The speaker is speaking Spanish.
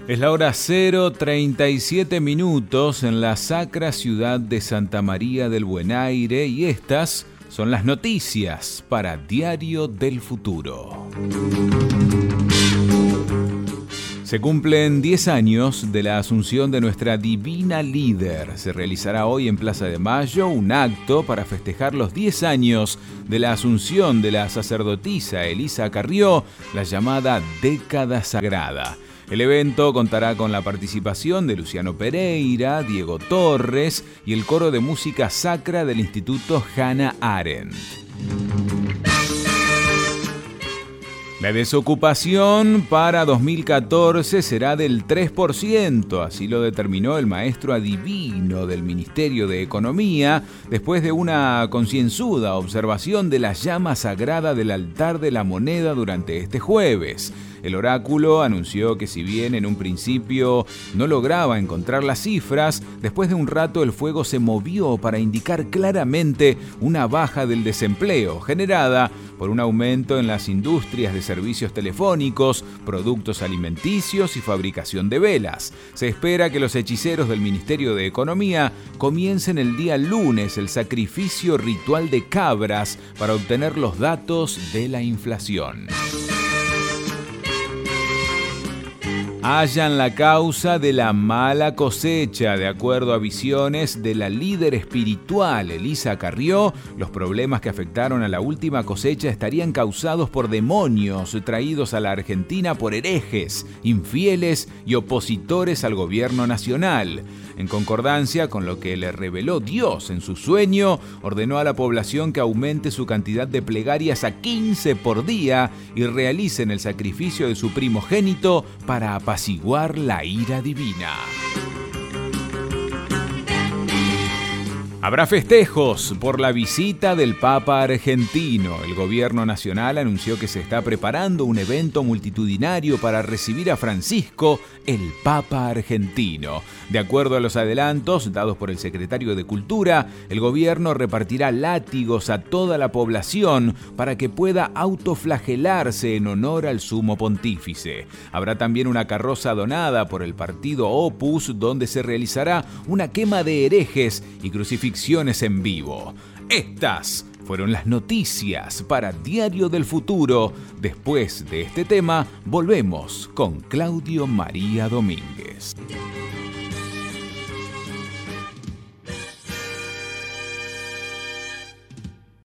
Es la hora 0:37 en la sacra ciudad de Santa María del Buen Aire y estas son las noticias para Diario del Futuro. Se cumplen 10 años de la asunción de nuestra divina líder. Se realizará hoy en Plaza de Mayo un acto para festejar los 10 años de la asunción de la sacerdotisa Elisa Carrió, la llamada Década Sagrada. El evento contará con la participación de Luciano Pereira, Diego Torres y el coro de música sacra del Instituto Hannah Arendt. La desocupación para 2014 será del 3%, así lo determinó el maestro adivino del Ministerio de Economía después de una concienzuda observación de la llama sagrada del altar de la moneda durante este jueves. El oráculo anunció que si bien en un principio no lograba encontrar las cifras, después de un rato el fuego se movió para indicar claramente una baja del desempleo generada por un aumento en las industrias de servicios telefónicos, productos alimenticios y fabricación de velas. Se espera que los hechiceros del Ministerio de Economía comiencen el día lunes el sacrificio ritual de cabras para obtener los datos de la inflación. Hallan la causa de la mala cosecha. De acuerdo a visiones de la líder espiritual Elisa Carrió, los problemas que afectaron a la última cosecha estarían causados por demonios traídos a la Argentina por herejes, infieles y opositores al gobierno nacional. En concordancia con lo que le reveló Dios en su sueño, ordenó a la población que aumente su cantidad de plegarias a 15 por día y realicen el sacrificio de su primogénito para apaciguar la ira divina. Habrá festejos por la visita del Papa argentino. El gobierno nacional anunció que se está preparando un evento multitudinario para recibir a Francisco, el Papa argentino. De acuerdo a los adelantos dados por el secretario de Cultura, el gobierno repartirá látigos a toda la población para que pueda autoflagelarse en honor al sumo pontífice. Habrá también una carroza donada por el partido Opus, donde se realizará una quema de herejes y crucifixiones en vivo. Estas fueron las noticias para Diario del Futuro. Después de este tema, volvemos con Claudio María Domínguez.